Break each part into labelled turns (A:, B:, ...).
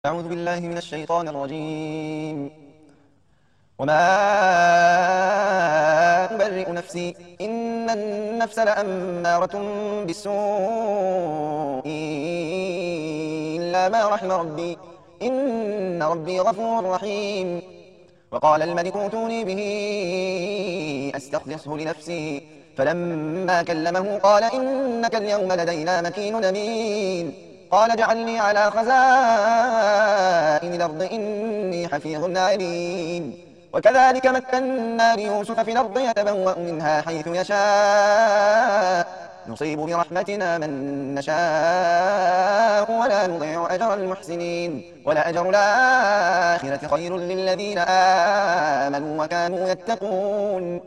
A: أعوذ بالله من الشيطان الرجيم. وما أبرئ نفسي إن النفس لأمارة بالسوء إلا ما رحم ربي إن ربي غفور رحيم. وقال الملك ائتوني به أستخلصه لنفسي فلما كلمه قال إنك اليوم لدينا مكين أمين. قال اجعلني على خزائن الأرض إني حفيظ عليم. وكذلك مكنا ليوسف في الأرض يتبوأ منها حيث يشاء نصيب برحمتنا من نشاء ولا نضيع أجر المحسنين ولأجر الآخرة خير للذين آمنوا وكانوا يتقون.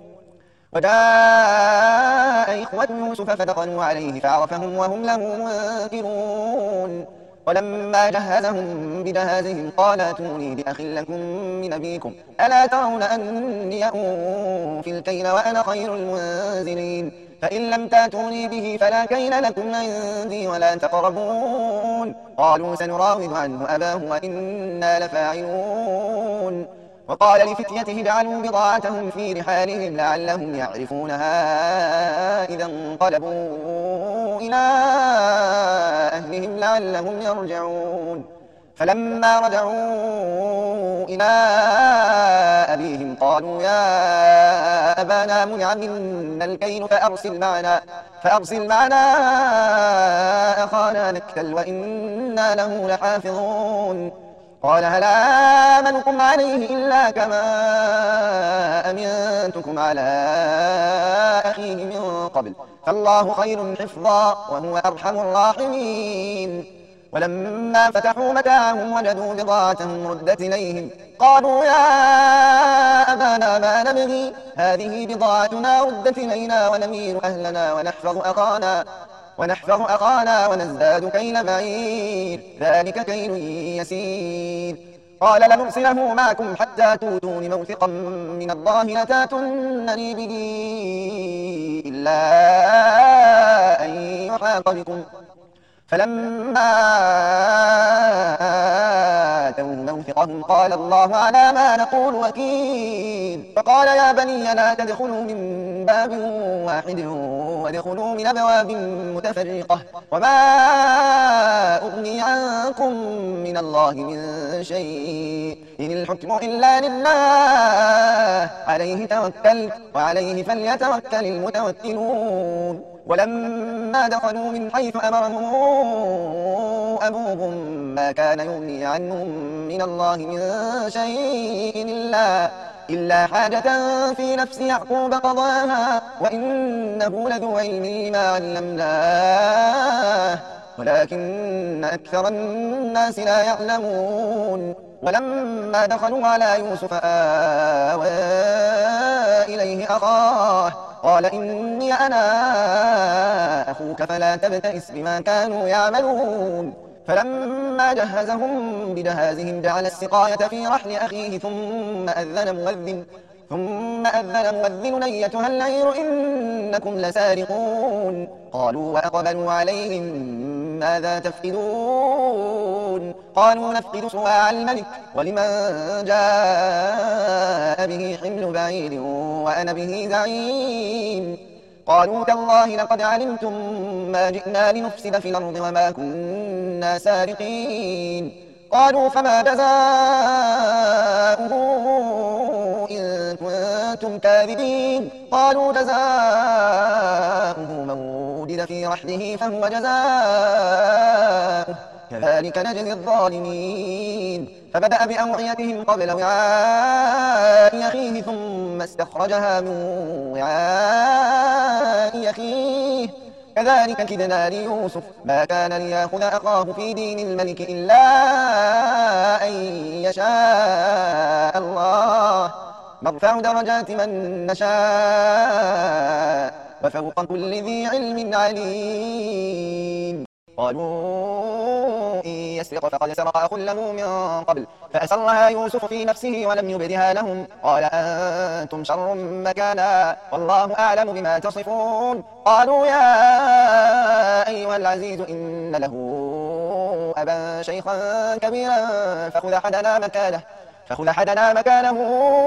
A: وجاء إخوة يوسف فدخلوا عليه فعرفهم وهم له منكرون. ولما جهزهم بجهازهم قال ائتوني بأخ لكم من أبيكم ألا ترون أني أوفي الكيل وأنا خير المنزلين فإن لم تأتوني به فلا كيل لكم عندي ولا تقربون. قالوا سنراود عنه أباه وإنا لفاعلون. وقال لفتيته اجعلوا بضاعتهم في رحالهم لعلهم يعرفونها إذا انقلبوا إلى أهلهم لعلهم يرجعون. فلما رجعوا إلى أبيهم قالوا يا أبانا منع منا الكيل فأرسل معنا أخانا نكتل وإنا له لحافظون. قال هل آمنكم عليه إلا كما أمنتكم على أخيه من قبل فالله خير حفظا وهو أرحم الراحمين. ولما فتحوا متاعهم وجدوا بضاعتهم ردت إليهم قالوا يا أبانا ما نبغي هذه بضاعتنا ردت إلينا ونمير أهلنا ونحفظ أخانا ونزداد كيل بعير ذلك كيل يسير. قال لنرسله معكم حتى تؤتون موثقا من الله لتاتونني به إلا أن يحاط بكم. فلما آتوا موثقهم قال الله على ما نقول وكيل. فقال يا بني لا تدخلوا من باب واحد وادخلوا من أبواب متفرقة وما أغني عنكم من الله من شيء إن الحكم إلا لله عليه توكلت وعليه فليتوكل المتوكلون. ولما دخلوا من حيث أمرهم أبوهم ما كان يغني عنهم من الله من شيء إلا حاجة في نفس يعقوب قضاها وإنه لذو علم لما علمناه ولكن أكثر الناس لا يعلمون. ولما دخلوا على يوسف آوى إليه أخاه قال إني أنا أخوك فلا تبتئس بما كانوا يعملون. فلما جهزهم بجهازهم جعل السقاية في رحل أخيه ثم أذن مؤذن أيتها العير إنكم لسارقون. قالوا وأقبلوا عليهم ماذا تفقدون قالوا نفقد صواع الملك ولمن جاء به حمل بعير وأنا به زعيم. قالوا تالله لقد علمتم ما جئنا لنفسد في الأرض وما كنا سارقين. قالوا فما جزاؤه إن كنتم كاذبين. قالوا جزاؤه من وجد في رحله فهو جزاؤه كذلك نجزي الظالمين. فبدأ بأوعيتهم قبل وعاء أخيه ثم استخرجها من وعاء أخيه كذلك كدنا ليوسف ما كان ليأخذ أخاه في دين الملك إلا أن يشاء الله نرفع درجات من نشاء وفوق كل ذي علم عليم. قالوا إن يسرق فقد سرق أخ له من قبل فأسرها يوسف في نفسه ولم يبدها لهم قال أنتم شر مكانا والله أعلم بما تصفون. قالوا يا أيها العزيز إن له أبا شيخا كبيرا فخذ حدنا مكانه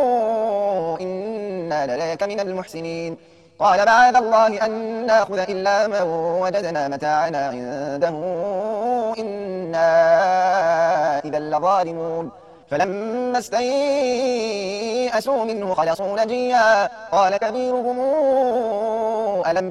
A: إنا لنراك من المحسنين. قال معاذ الله أن نأخذ إلا من وجدنا متاعنا عنده إنا إذا لظالمون. فلما استيئسوا منه خلصوا نجيا قال كبيرهم ألم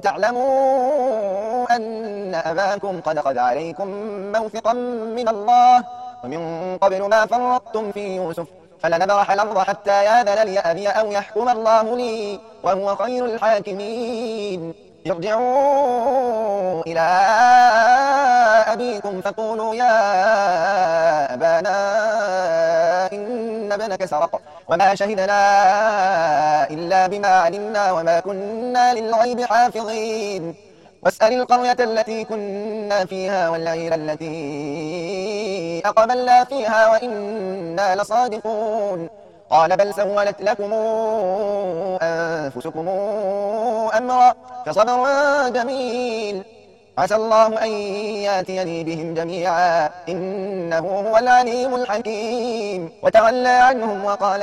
A: تعلموا أن أباكم قد أخذ عليكم موثقا من الله ومن قبل ما فرطتم في يوسف فلنبرح الأرض حتى يأذن لي أبي أو يحكم الله لي وهو خير الحاكمين. ارجعوا إلى أبيكم فقولوا يا أبانا إن ابنك سرق وما شهدنا إلا بما علمنا وما كنا للغيب حافظين. واسأل القرية التي كنا فيها والليلة التي أقبلنا فيها وإنا لصادقون. قال بل سولت لكم أنفسكم أمرا فصبر جميل عسى الله أن يأتيني بهم جميعا إنه هو العليم الحكيم. وتولى عنهم وقال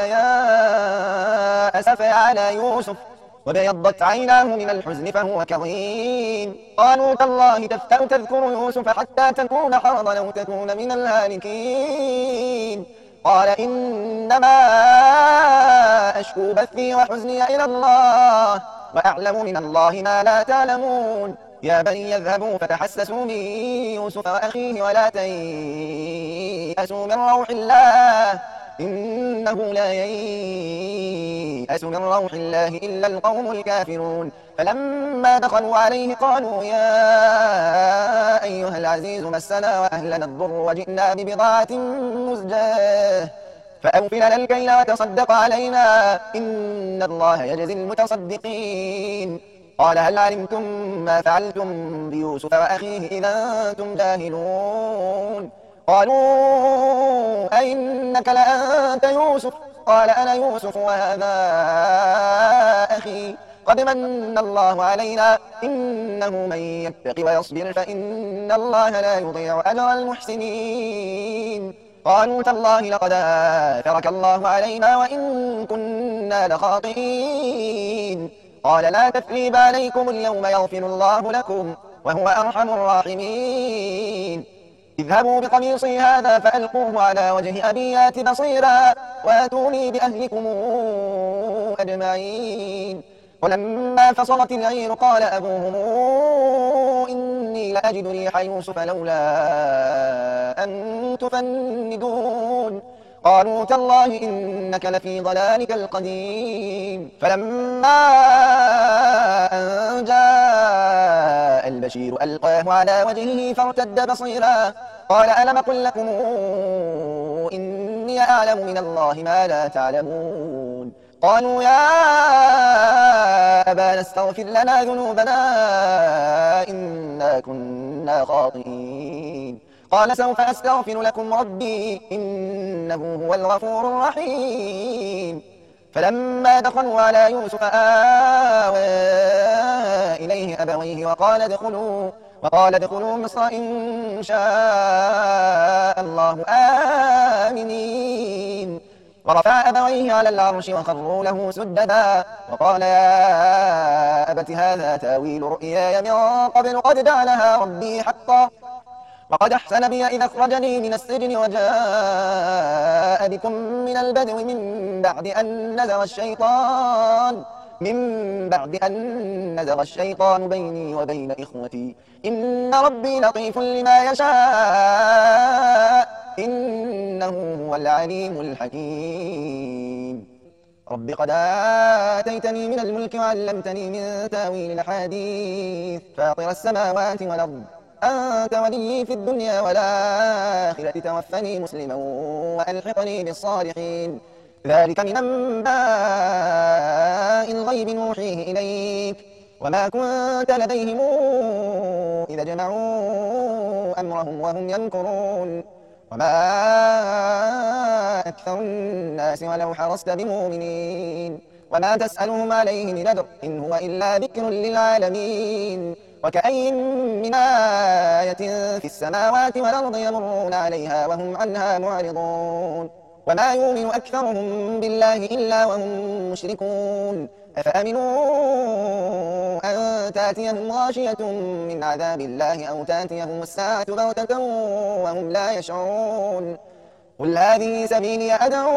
A: يا أسفى على يوسف وابيضت عيناه من الحزن فهو كظيم. قالوا تالله تفتأ تذكر يوسف حتى تكون حرضا أو تكون من الهالكين. قال إنما أشكو بثي وحزني إلى الله وأعلم من الله ما لا تعلمون. يا بني يذهبوا فتحسسوا من يوسف وأخيه ولا تيأسوا من روح الله إنه لا ييأس من روح الله إلا القوم الكافرون. فلما دخلوا عليه قالوا يا أيها العزيز مسنا وأهلنا الضر وجئنا ببضاعة مزجاة فأوف لنا الكيل وتصدق علينا إن الله يجزي المتصدقين. قال هل علمتم ما فعلتم بيوسف وأخيه إذا أنتم جاهلون؟ قالوا أئنك لأنت يوسف؟ قال أنا يوسف وهذا أخي قد من الله علينا إنه من يتق ويصبر فإن الله لا يضيع أجر المحسنين. قالوا تالله لقد آثرك الله علينا وإن كنا لخاطئين. قال لا تثريب عليكم اليوم يغفر الله لكم وهو أرحم الراحمين. اذهبوا بقميصي هذا فألقوه على وجه أبي يأت بصيرا وأتوني بأهلكم أجمعين. ولما فصلت العير قال أبوهم إني لأجد ريح يوسف لولا أن تفندون. قالوا تالله إنك لفي ضلالك القديم. فلما أن جاء البشير ألقاه على وجهه فارتد بصيرا قال ألم أقل لكم إني أعلم من الله ما لا تعلمون. قالوا يا أبانا استغفر لنا ذنوبنا إنا كنا خاطئين. قال سوف أستغفر لكم ربي إنه هو الغفور الرحيم. فلما دخلوا على يوسف آوى إليه أبويه وقال ادخلوا مصر إن شاء الله آمنين. ورفع أبويه على العرش وخروا له سجدا وقال يا أبت هذا تاويل رؤياي من قبل قد جعلها ربي حقا وقد أحسن بي إذا أخرجني من السجن وجاء بكم من البدو من بعد أن نزغ الشيطان بيني وبين إخوتي إن ربي لطيف لما يشاء إنه هو العليم الحكيم. رب قد آتيتني من الملك وعلمتني من تاويل الأحاديث فاطر السماوات والأرض أنت ولي في الدنيا والآخرة توفني مسلما وألحقني بالصالحين. ذلك من أنباء الغيب نوحيه إليك وما كنت لديهم إذا جمعوا أمرهم وهم يمكرون وما أكثر الناس ولو حرصت بمؤمنين وما تسألهم عليه من أجر إن هو إلا ذكر للعالمين. وكأي من آية في السماوات والأرض يمرون عليها وهم عنها معرضون وما يؤمن أكثرهم بالله إلا وهم مشركون أفأمنوا أن تأتيهم غاشية من عذاب الله أو تأتيهم الساعة بغتة وهم لا يشعرون قل هذه سبيلي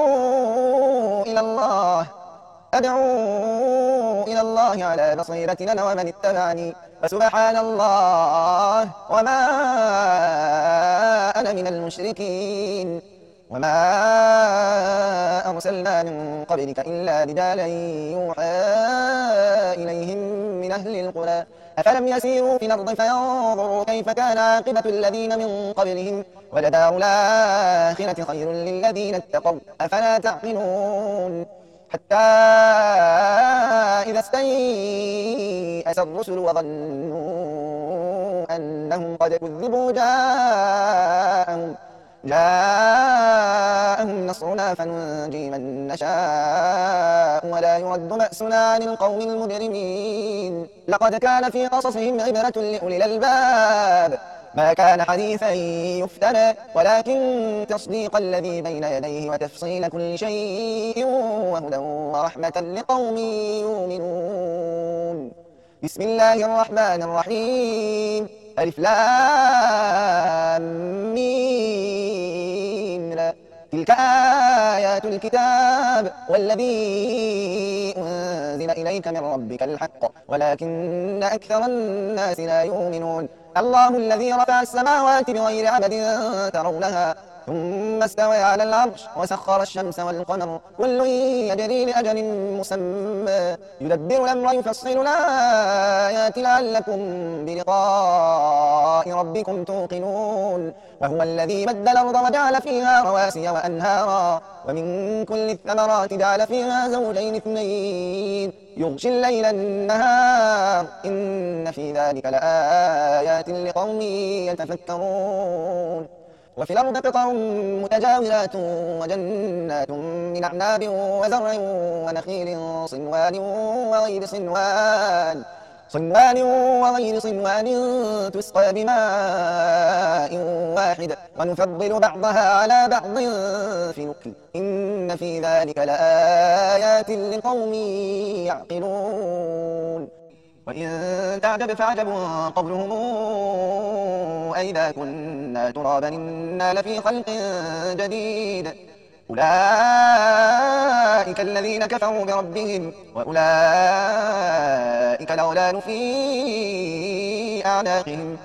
A: أدعو إلى الله على بصيرة أنا ومن اتبعني فسبحان الله وما أنا من المشركين وما أرسلنا من قبلك إلا رجالا يوحى إليهم من أهل القرى أفلم يسيروا في الأرض فينظروا كيف كان عاقبة الذين من قبلهم ولدار الآخرة خير للذين اتقوا أفلا تعقلون حتى إذا استيأس الرسل وظنوا أنهم قد كذبوا جاءهم نصرنا فننجي من نشاء ولا يرد بأسنا عن القوم المجرمين لقد كان في قصصهم عبرة لأولي الألباب ما كان حديثا يفترى ولكن تصديق الذي بين يديه وتفصيل كل شيء وهدى ورحمة لقوم يؤمنون بسم الله الرحمن الرحيم ألف لام ميم تلك آيات الكتاب والذي أنزل إليك من ربك الحق ولكن أكثر الناس لا يؤمنون الله الذي رفع السماوات بغير عمد ترونها ثم استوى على العرش وسخر الشمس والقمر كل يجري لأجل مسمى يدبر الأمر يفصل الآيات لعلكم بلقاء ربكم توقنون وهو الذي مد الأرض وجعل فيها رواسي وأنهارا ومن كل الثمرات جعل فيها زوجين اثنين يغشي الليل النهار إن في ذلك لآيات لقوم يتفكرون وفي الأرض قطع متجاورات وجنات من أعناب وزرع ونخيل صنوان وغير صنوان تسقى بماء واحد ونفضل بعضها على بعض في الأكل إن في ذلك لآيات لقوم يعقلون وإن تعجب فعجب قولهم أئذا كنا ترابا إنا لفي خلق جديد أولئك الذين كفروا بربهم وأولئك الأغلال في أعناقهم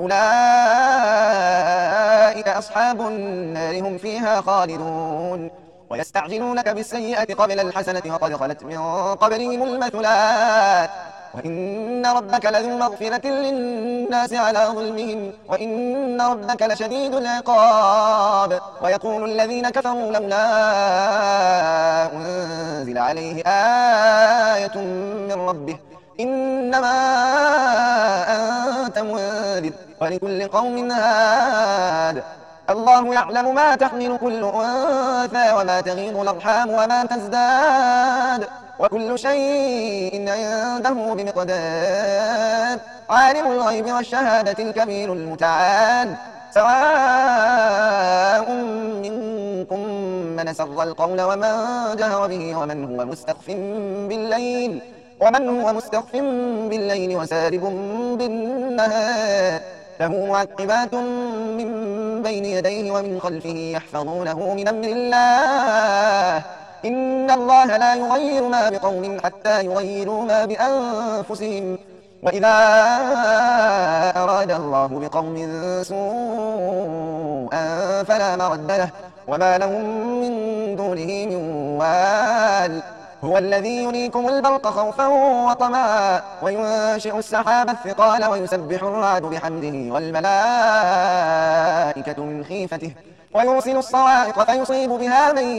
A: وأولئك أصحاب النار هم فيها خالدون ويستعجلونك بالسيئة قبل الحسنة وقد خلت من قبلهم المثلات وإن ربك لذو مغفرة للناس على ظلمهم وإن ربك لشديد العقاب ويقول الذين كفروا لولا أنزل عليه آية من ربه إنما أنت منذر ولكل قوم هاد الله يعلم ما تحمل كل أنثى وما تغيض الأرحام وما تزداد وكل شيء عنده بمقدار عالم الغيب والشهادة الكبير المتعال سواء منكم من سر القول ومن جهر به ومن هو مستخف بالليل وسارب بالنهار له معقبات من بين يديه ومن خلفه يحفظونه من أمر الله إن الله لا يغير ما بقوم حتى يغيروا ما بأنفسهم وإذا أراد الله بقوم سوءا فلا مرد له وما لهم من دونه من وال هو الذي يريكم البرق خوفا وطمعا وينشئ السحاب الثقال ويسبح الرعد بحمده والملائكة من خيفته ويرسل الصواعق فيصيب بها من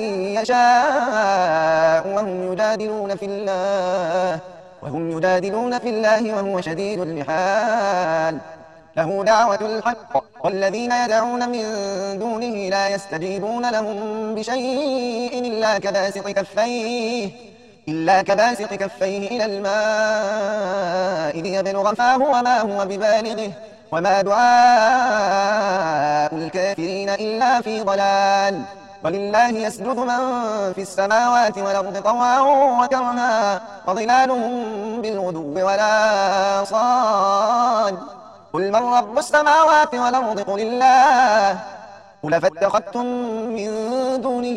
A: يشاء وهم يجادلون في الله وهو شديد المحال له دعوة الحق والذين يدعون من دونه لا يستجيبون لهم بشيء إلا كباسط إلا كباسط كفيه إلى الماء ليبلغ فاه وما هو ببالغه وما دعاء الكافرين إلا في ضلال. ولله يسجد من في السماوات والأرض طوعا وكرها وظلالهم بالغدو ولا صال. قل من رب السماوات والأرض قل الله. قل فاتخذتم من دونه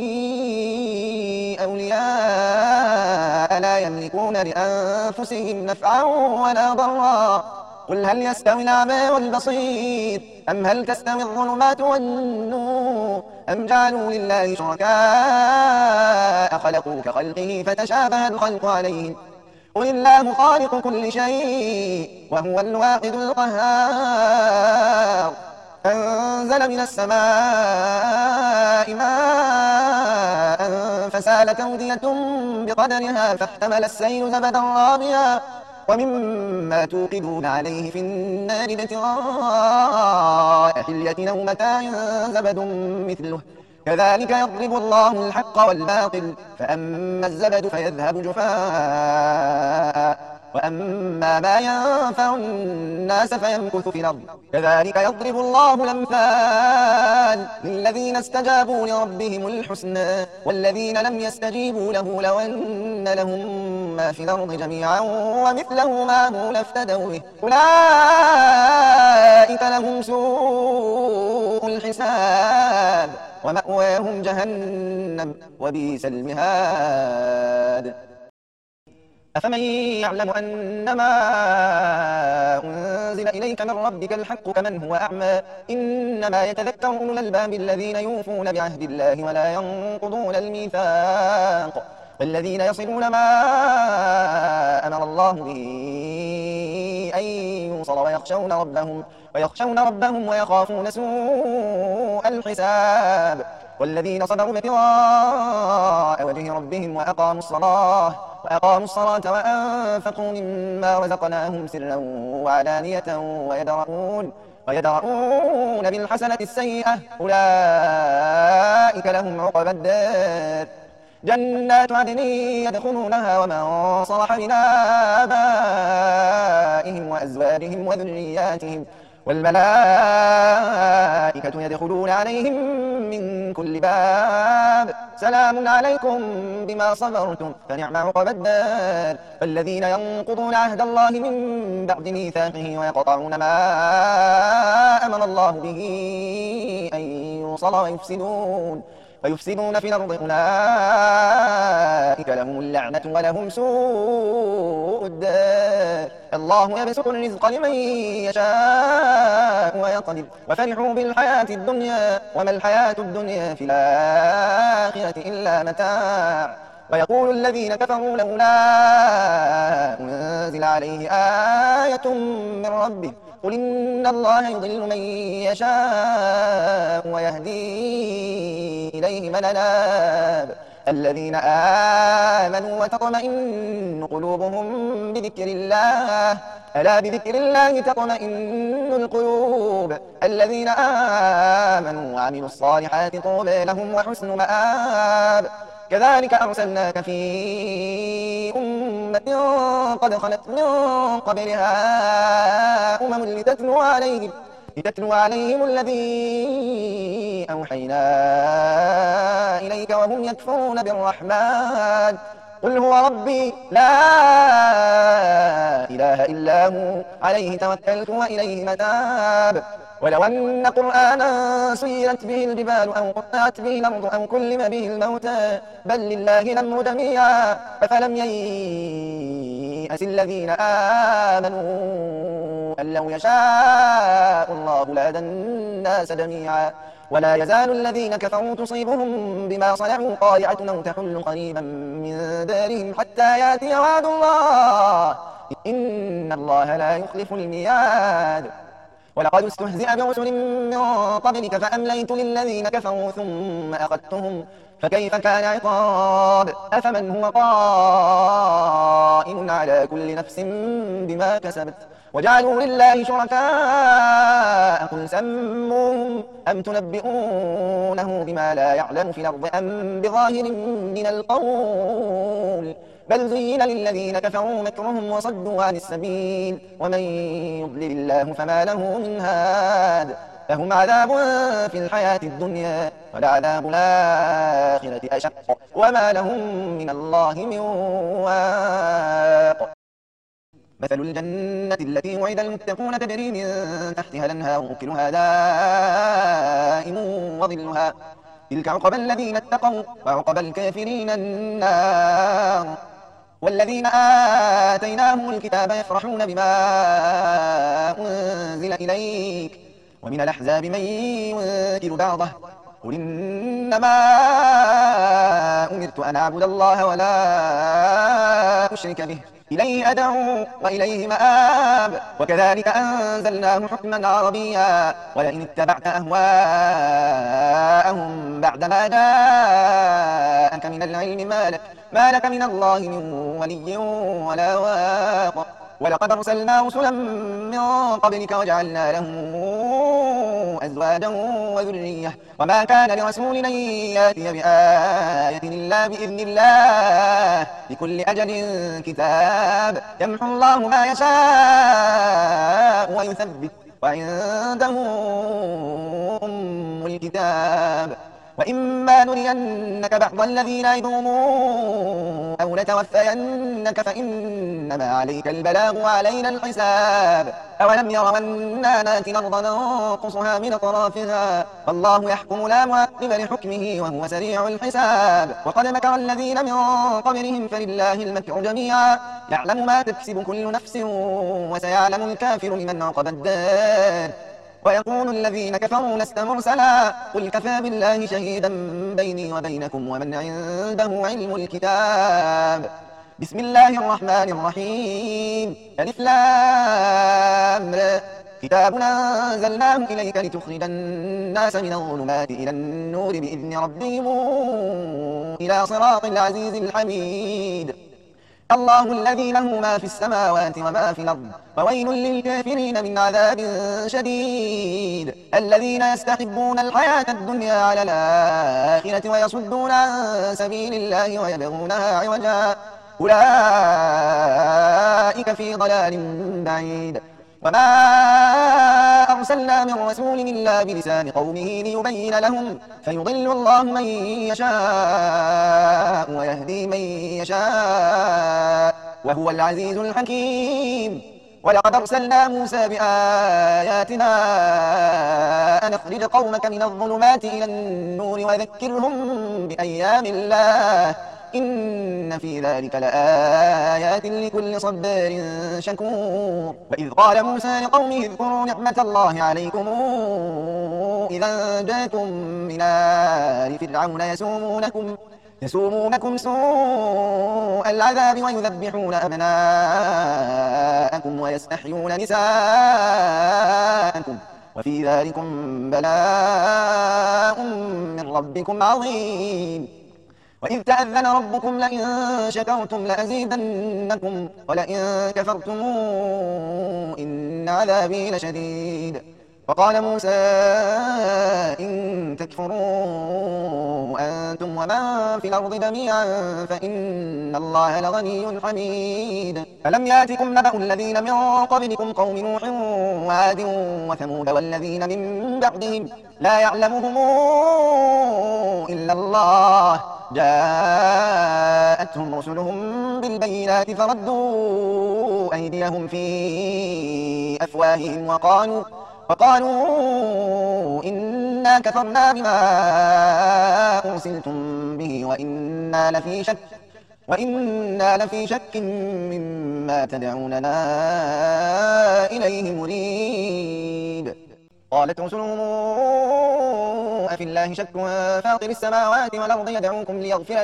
A: أولياء لا يملكون لأنفسهم نفعا ولا ضرا. قل هل يستوي الأعمى والبصير أم هل تستوي الظلمات والنور أم جعلوا لله شركاء خلقوا كخلقه فتشابه الخلق عليهم. قل الله خالق كل شيء وهو الواحد القهار. أنزل من السماء ماء فسالت أودية بقدرها فاحتمل السيل زبدا رابيا ومما توقدون عليه في النار ابتغاء حلية أو متاع زبد مثله كذلك يضرب الله الحق والباطل فأما الزبد فيذهب جفاء وأما ما ينفع الناس فيمكث في الأرض كذلك يضرب الله الأمثال للذين استجابوا لربهم الحسنى والذين لم يستجيبوا له لو أن لهم ما في الأرض جميعا ومثله معه لافتدوا به أولئك لهم سوء الحساب ومأواهم جهنم وبئس المهاد. أفمن يعلم أنما أنزل إليك من ربك الحق كمن هو أعمى إنما يتذكر أولو الألباب الذين يوفون بعهد الله ولا ينقضون الميثاق والذين يصلون ما أمر الله به أن يوصل ويخشون ربهم ويخافون سوء الحساب والذين صبروا ابتغاء وجه ربهم وأقاموا الصلاة وأنفقوا مما رزقناهم سرا وعلانية ويدرؤون بالحسنة السيئة أولئك لهم عقبى الدار جنات عدن يدخلونها ومن صلح من آبائهم وأزواجهم وذرياتهم والملائكة يدخلون عليهم من كل باب سلام عليكم بما صبرتم فنعم عقبى الدار. فالذين ينقضون عهد الله من بعد ميثاقه ويقطعون ما أمر الله به أن يوصل ويفسدون في الأرض أولئك لهم اللعنة ولهم سوء الدار. الله يبسط الرزق لمن يشاء ويقدر وفرحوا بالحياة الدنيا وما الحياة الدنيا في الآخرة إلا متاع. ويقول الذين كفروا لولا أنزل عليه آية من ربه قل إن الله يضل من يشاء ويهدي إليه من أناب الذين آمنوا وتطمئن قلوبهم بذكر الله ألا بذكر الله تطمئن القلوب الذين آمنوا وعملوا الصالحات طوبى لهم وحسن مآب. كذلك أرسلناك في أمة قد خلت من قبلها أمم لتتلو عليهم الذي أوحينا إليك وهم يكفرون بالرحمن قل هو ربي لا إله إلا هو عليه توكلت وإليه متاب. ولو أن قرآنا سيرت به الجبال أو قطعت به الأرض أو كلم به الموتى بل لله الأمر جميعا أفلم ييأس الذين آمنوا أن لو يشاء الله لهدى الناس جميعا ولا يزال الذين كفروا تصيبهم بما صنعوا قارعة أو تحل قريبا من دارهم حتى يأتي وعد الله إن الله لا يخلف الميعاد. ولقد استهزئ برسل من قبلك فأمليت للذين كفروا ثم أخذتهم فكيف كان عقاب. أفمن هو قائم على كل نفس بما كسبت وجعلوا لله شركاء قل سموهم أم تنبئونه بما لا يعلم في الأرض أم بظاهر من القول بل زين للذين كفروا مكرهم وصدوا عن السبيل ومن يضلل الله فما له من هاد لهم عذاب في الحياة الدنيا ولعذاب الآخرة أشق وما لهم من الله من واق مثل الجنة التي وعد المتقون تجري من تحتها الأنهار أكلها دائم وظلها تلك عقبى الذين اتقوا وعقبى الكافرين النار والذين آتيناهم الكتاب يفرحون بما أنزل إليك ومن الأحزاب من ينكر بعضه قل إنما أمرت أن أعبد الله ولا أشرك به إليه أدعو وإليه مآب وكذلك أنزلناه حكما عربيا ولئن اتبعت أهواءهم بعدما جاءك من العلم ما لك من الله من ولي ولا واق ولقد أرسلنا رسلا من قبلك وجعلنا لهم أزواجا وذرية وما كان لرسول أن يأتي بآية إلا بإذن الله لكل أجل كتاب يمحو الله ما يشاء ويثبت وعنده أم الكتاب وإما نرينك بعض الذين نعدهم أو نتوفينك فإنما عليك البلاغ وعلينا الحساب أولم يروا أنا نأتي الأرض ننقصها من أطرافها والله يحكم لا معقب لحكمه وهو سريع الحساب وقد مكر الذين من قبلهم فلله المكر جميعا يعلم ما تكسب كل نفس وسيعلم الكافر لمن عقب الدار ويقول الذين كفروا لست مرسلا قل كفى بالله شهيدا بيني وبينكم ومن عنده علم الكتاب بسم الله الرحمن الرحيم ألف لام را كتاب أنزلناه إليك لتخرج الناس من الظلمات إلى النور بإذن ربهم إلى صراط العزيز الحميد الله الذي له ما في السماوات وما في الأرض وويل للكافرين من عذاب شديد الذين يستحبون الحياة الدنيا على الآخرة ويصدون عن سبيل الله ويبغونها عوجا أولئك في ضلال بعيد وما أرسلنا من رسول إلا بلسان قومه ليبين لهم فيضل الله من يشاء ويهدي من يشاء وهو العزيز الحكيم ولقد أرسلنا موسى بآياتنا أن أخرج قومك من الظلمات إلى النور وذكرهم بأيام الله إن في ذلك لآيات لكل صبار شكور وإذ قال موسى لقومه اذكروا نعمة الله عليكم إذا جاءكم من آل فرعون يسومونكم سوء العذاب ويذبحون أبناءكم ويستحيون نساءكم وفي ذلكم بلاء من ربكم عظيم وإذ تأذن ربكم لئن شكرتم لأزيدنكم ولئن كفرتم إن عذابي لشديد وقال موسى إن تكفروا أنتم ومن في الأرض جميعا فإن الله لغني حميد فلم يأتكم نبأ الذين من قبلكم قوم نوح وعاد وثمود والذين من بعدهم لا يعلمهم إلا الله جاءتهم رسلهم بالبينات فردوا أيديهم في أفواههم وقالوا إنا كفرنا بما أرسلتم به وإنا لفي شك مما تدعوننا إليه مريب قالت رسلهم أفي الله شك فاطر السماوات والأرض يدعوكم ليغفر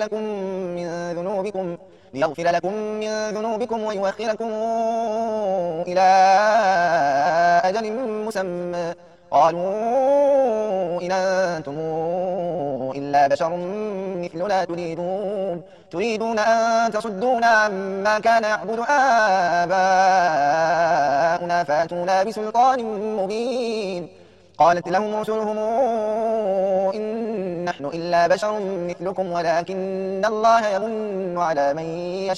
A: لكم من ذنوبكم ويؤخركم إلى أجل مسمى قالوا إن أنتم إلا بشر مثلنا تريدون أن تصدونا عما كان يعبد آباؤنا فأتونا بسلطان مبين قالت لهم رسلهم إن نحن إلا بشر مثلكم ولكن الله يمن على من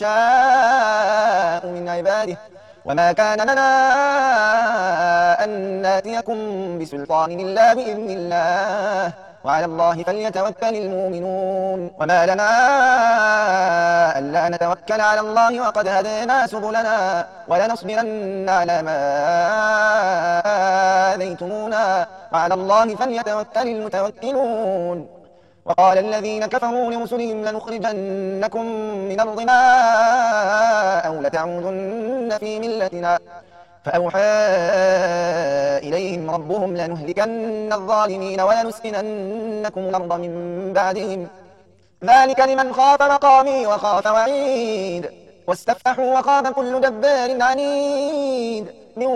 A: يشاء من عباده وما كان لنا أن ناتيكم بسلطان إلا بإذن الله وعلى الله فليتوكل المؤمنون وما لنا ألا نتوكل على الله وقد هدينا سبلنا ولنصبرن على ما آذيتمونا وعلى الله فليتوكل المتوكلون وقال الذين كفروا لرسلهم لنخرجنكم من أرضنا أو لتعودن في ملتنا فأوحى إليهم ربهم لنهلكن الظالمين ولنسكننكم الأرض من بعدهم ذلك لمن خاف مقامي وخاف وعيد واستفتحوا وخاب كل جبار عنيد من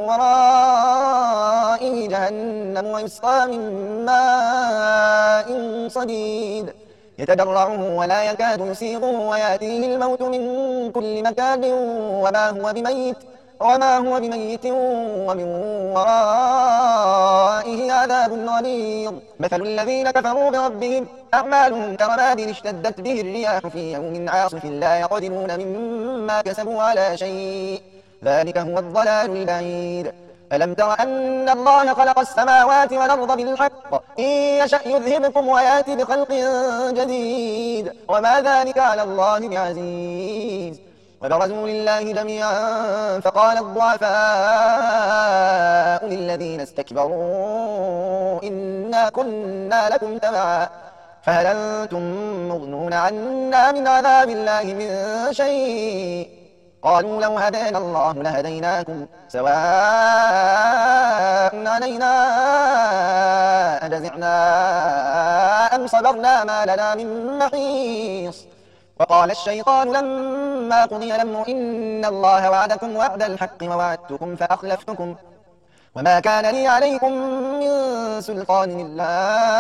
A: ورائه جهنم ويسقى من ماء صديد يتجرعه ولا يكاد يسيغه ويأتيه الموت من كل مكان وما هو بميت ومن ورائه عذاب غليظ مثل الذين كفروا بربهم أعمالهم كرماد اشتدت به الرياح في يوم عاصف لا يقدرون مما كسبوا على شيء ذلك هو الضلال البعيد ألم تر أن الله خلق السماوات والأرض بالحق إن يشأ يذهبكم ويأتي بخلق جديد وما ذلك على الله بعزيز وبرزوا لله جميعا فقال الضعفاء للذين استكبروا إنا كنا لكم تبعا فهل أنتم مغنون عنا من عذاب الله من شيء قالوا لو هدانا الله لهديناكم سواء علينا أجزعنا أم صبرنا ما لنا من محيص وقال الشيطان لما قضي الأمر إن الله وعدكم وعد الحق ووعدتكم فأخلفتكم وما كان لي عليكم من سلطان إلا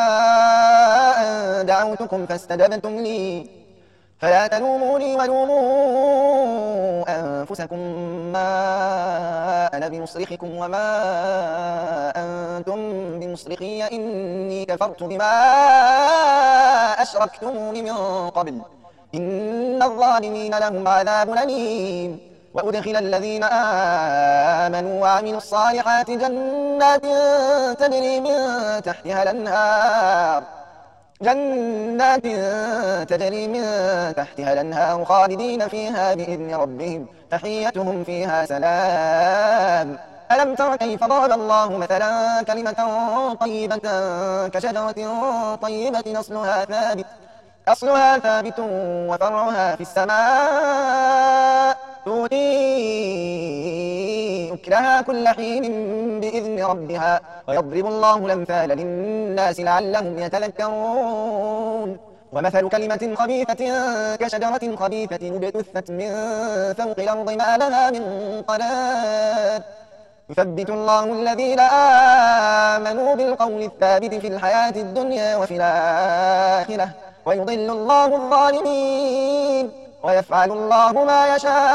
A: أن دعوتكم فاستجبتم لي فلا تلوموني ولوموا أنفسكم ما أنا بمصرخكم وما أنتم بمصرخي إني كفرت بما أشركتمون من قبل إن الظالمين لهم عذاب أليم وأدخل الذين آمنوا وعملوا الصالحات جنات تجري من تحتها الأنهار خالدين فيها بإذن ربهم تحيتهم فيها سلام ألم تر كيف ضرب الله مثلا كلمة طيبة كشجرة طيبة أصلها ثابت وفرعها في السماء تؤتي أكلها كل حين بإذن ربها ويضرب الله الأمثال للناس لعلهم يتذكرون ومثل كلمة خبيثة كشجرة خبيثة اجتثت من فوق الأرض ما لها من قرار يثبت الله الذين آمنوا بالقول الثابت في الحياة الدنيا وفي الآخرة ويضل الله الظالمين ويفعل الله ما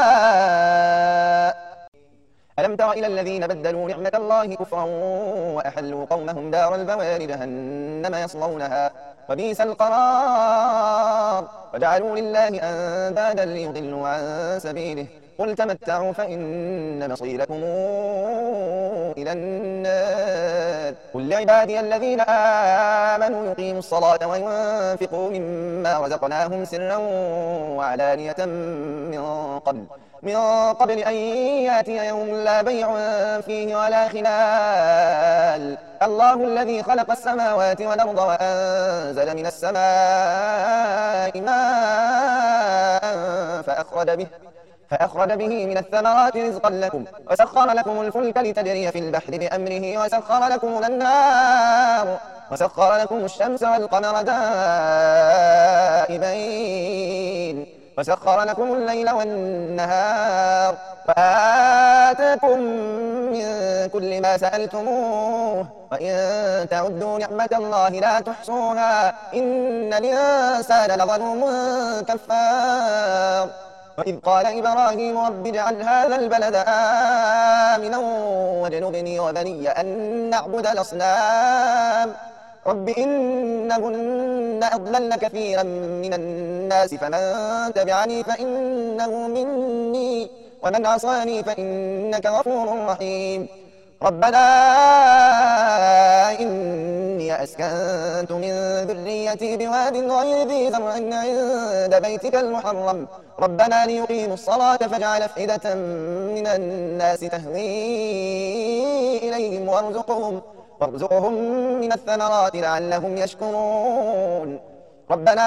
A: يشاء ألم تر إلى الذين بدلوا نعمة الله كفرا وأحلوا قومهم دار البوار جهنم يصلونها وبئس القرار وجعلوا لله أندادا ليضلوا عن سبيله قل تمتعوا فإن مصيركم إلى النار قل لعبادي الذين آمنوا يقيموا الصلاة وينفقوا مما رزقناهم سرا وعلانية من قبل أن يأتي يوم لا بيع فيه ولا خلال الله الذي خلق السماوات والأرض وأنزل من السماء ماء فأخرج به من الثمرات رزقا لكم وسخر لكم الفلك لتجري في البحر بأمره وسخر لكم الأنهار وسخر لكم الشمس والقمر دائبين وسخر لكم الليل والنهار وآتاكم من كل ما سألتموه وإن تعدوا نعمة الله لا تحصوها إن الإنسان لظلوم كفار وإذ قال إبراهيم رب اجعل هذا البلد آمنا واجنبني وبني أن نعبد الأصنام رب إنهن أضللن كثيرا من الناس فمن تبعني فإنه مني ومن عصاني فإنك غفور رحيم ربنا إني أسكنت من ذريتي بواد غير ذي زرع عند بيتك المحرم ربنا ليقيموا الصلاة فاجعل أفئدة من الناس تهوي إليهم وارزقهم من الثمرات لعلهم يشكرون ربنا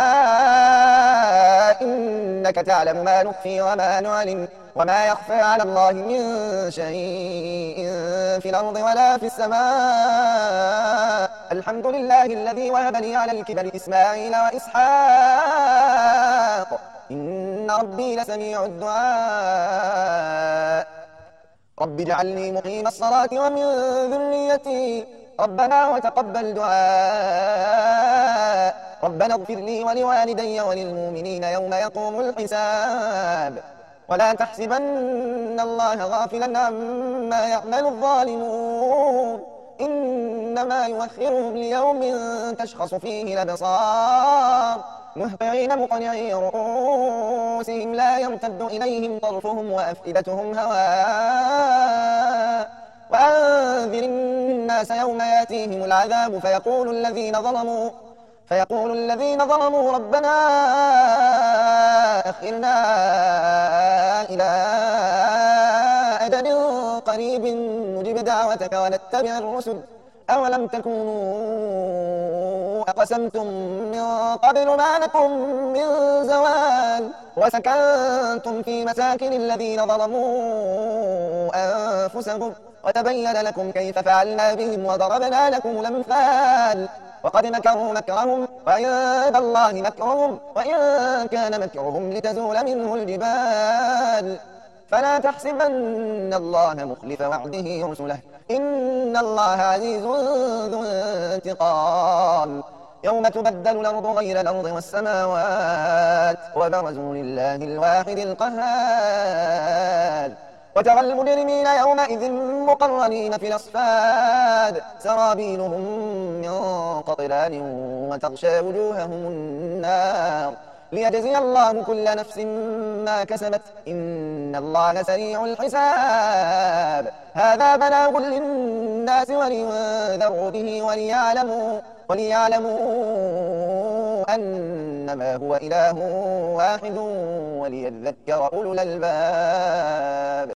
A: إنك تعلم ما نخفي وما نعلن وما يخفى على الله من شيء في الأرض ولا في السماء الحمد لله الذي وهب لي على الكبر إسماعيل وإسحاق إن ربي لسميع الدعاء رب اجعلني مقيم الصلاة ومن ذريتي ربنا وتقبل دعاء ربنا اغفر لي ولوالدي وللمؤمنين يوم يقوم الحساب ولا تحسبن الله غافلا عما يعمل الظالمون إنما يؤخرهم ليوم تشخص فيه الأبصار مهطعين مقنعي رؤوسهم لا يرتد إليهم طرفهم وأفئدتهم هواء وأنذر الناس يوم يأتيهم العذاب فيقول الذين ظلموا ربنا أخرنا إلى أجل قريب نجب دعوتك ونتبع الرسل أولم تكونوا أقسمتم من قبل ما لكم من زوال وسكنتم في مساكن الذين ظلموا أنفسهم وتبين لكم كيف فعلنا بهم وضربنا لكم الأمثال وقد مكروا مكرهم وعند الله مكرهم وإن كان مكرهم لتزول منه الجبال فلا تحسبن الله مخلف وعده رسله إن الله عزيز ذو انتقام يوم تبدل الأرض غير الأرض والسماوات وبرزوا لله الواحد القهار وترى المجرمين يومئذ مقرنين في الأصفاد سرابيلهم من قطران وتغشى وجوههم النار ليجزي الله كل نفس ما كسبت إن الله سريع الحساب هذا بلاغ للناس ولينذروا به وليعلموا أنما هو إله واحد وليذكر أولو الألباب